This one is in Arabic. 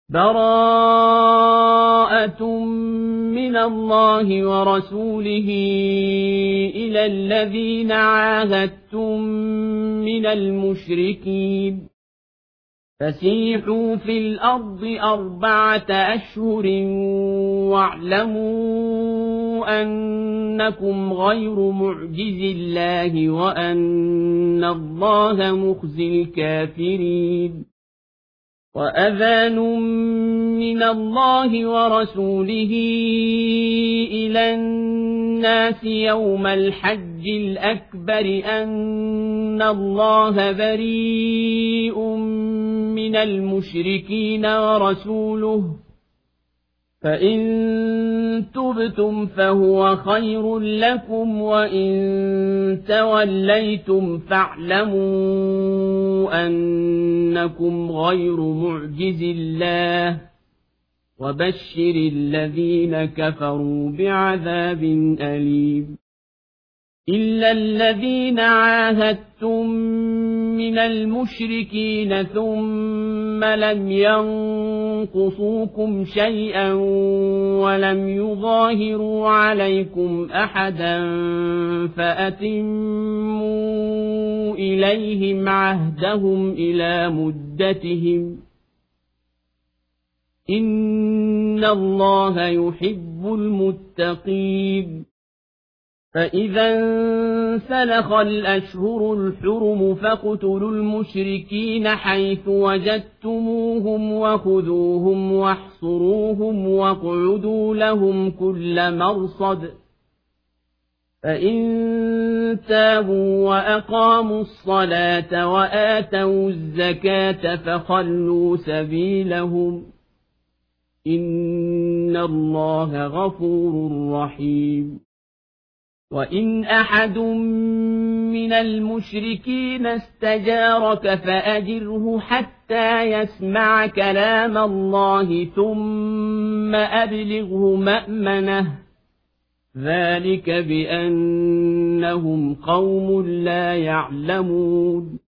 براءة من الله ورسوله إلى الذين عاهدتم من المشركين فسيحوا في الأرض 4 أشهر واعلموا أنكم غير معجز الله وأن الله مخزي الكافرين وأذان من الله ورسوله إلى الناس يوم الحج الأكبر أن الله بريء من المشركين ورسوله فإن تبتم فهو خير لكم وإن توليتم فاعلموا أنكم غير معجز الله وبشر الذين كفروا بعذاب أليم إلا الذين عاهدتم من المشركين ثم لم ينقصوكم شيئا ولم يظاهروا عليكم أحدا فأتموا إليهم عهدهم إلى مدتهم إن الله يحب المتقين فإذا انسلخ الأشهر الحرم فاقتلوا المشركين حيث وجدتموهم وخذوهم واحصروهم واقعدوا لهم كل مرصد فإن تابوا وأقاموا الصلاة وآتوا الزكاة فخلوا سبيلهم إن الله غفور رحيم وإن أحد من المشركين استجارك فأجره حتى يسمع كلام الله ثم أبلغه مأمنه ذلك بأنهم قوم لا يعلمون